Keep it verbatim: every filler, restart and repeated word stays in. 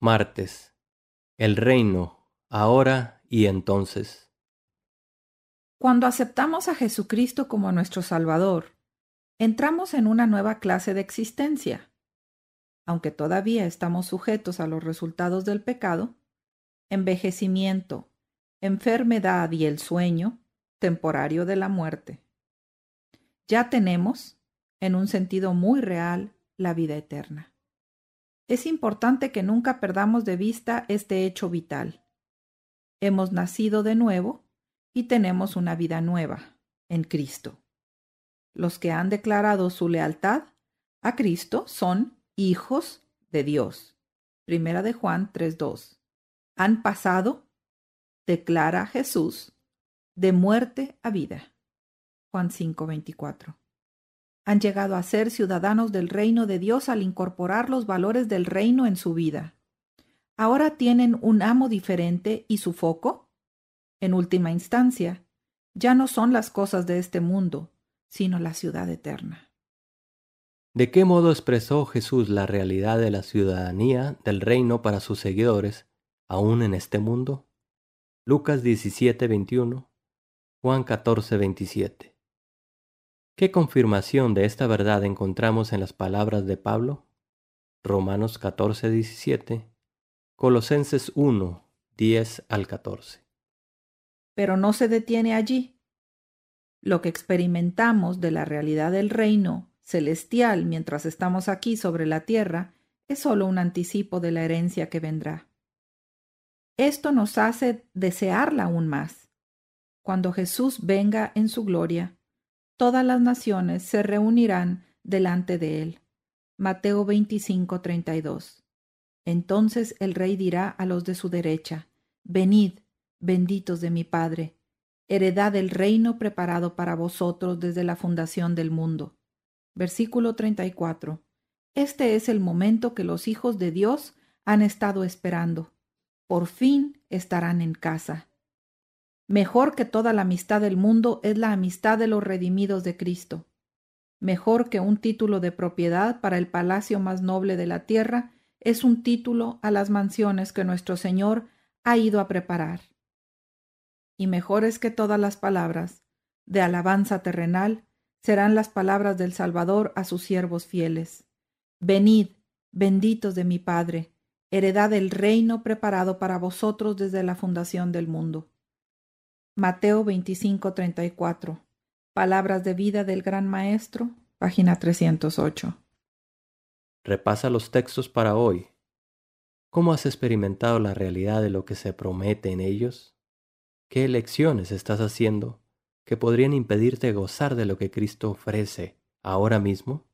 Martes. El reino, ahora y entonces. Cuando aceptamos a Jesucristo como nuestro Salvador, entramos en una nueva clase de existencia. Aunque todavía estamos sujetos a los resultados del pecado, envejecimiento, enfermedad y el sueño temporario de la muerte. Ya tenemos, en un sentido muy real, la vida eterna. Es importante que nunca perdamos de vista este hecho vital. Hemos nacido de nuevo y tenemos una vida nueva en Cristo. Los que han declarado su lealtad a Cristo son hijos de Dios. Primera de Juan tres dos. Han pasado, declara Jesús, de muerte a vida. Juan cinco veinticuatro. Han llegado a ser ciudadanos del reino de Dios al incorporar los valores del reino en su vida. Ahora tienen un amo diferente y su foco, en última instancia, ya no son las cosas de este mundo, sino la ciudad eterna. ¿De qué modo expresó Jesús la realidad de la ciudadanía del reino para sus seguidores, aún en este mundo? Lucas diecisiete veintiuno, Juan catorce veintisiete. ¿Qué confirmación de esta verdad encontramos en las palabras de Pablo? Romanos catorce diecisiete, Colosenses uno diez al catorce. Pero no se detiene allí. Lo que experimentamos de la realidad del reino celestial mientras estamos aquí sobre la tierra es solo un anticipo de la herencia que vendrá. Esto nos hace desearla aún más. Cuando Jesús venga en su gloria, todas las naciones se reunirán delante de él. Mateo veinticinco treinta y dos. Entonces el rey dirá a los de su derecha: Venid, benditos de mi Padre, heredad del reino preparado para vosotros desde la fundación del mundo. Versículo treinta y cuatro. Este es el momento que los hijos de Dios han estado esperando. Por fin estarán en casa. Mejor que toda la amistad del mundo es la amistad de los redimidos de Cristo. Mejor que un título de propiedad para el palacio más noble de la tierra es un título a las mansiones que nuestro Señor ha ido a preparar. Y mejores que todas las palabras de alabanza terrenal serán las palabras del Salvador a sus siervos fieles. Venid, benditos de mi Padre, heredad del reino preparado para vosotros desde la fundación del mundo. Mateo veinticinco treinta y cuatro. Palabras de vida del Gran Maestro, página trescientos ocho. Repasa los textos para hoy. ¿Cómo has experimentado la realidad de lo que se promete en ellos? ¿Qué elecciones estás haciendo que podrían impedirte gozar de lo que Cristo ofrece ahora mismo?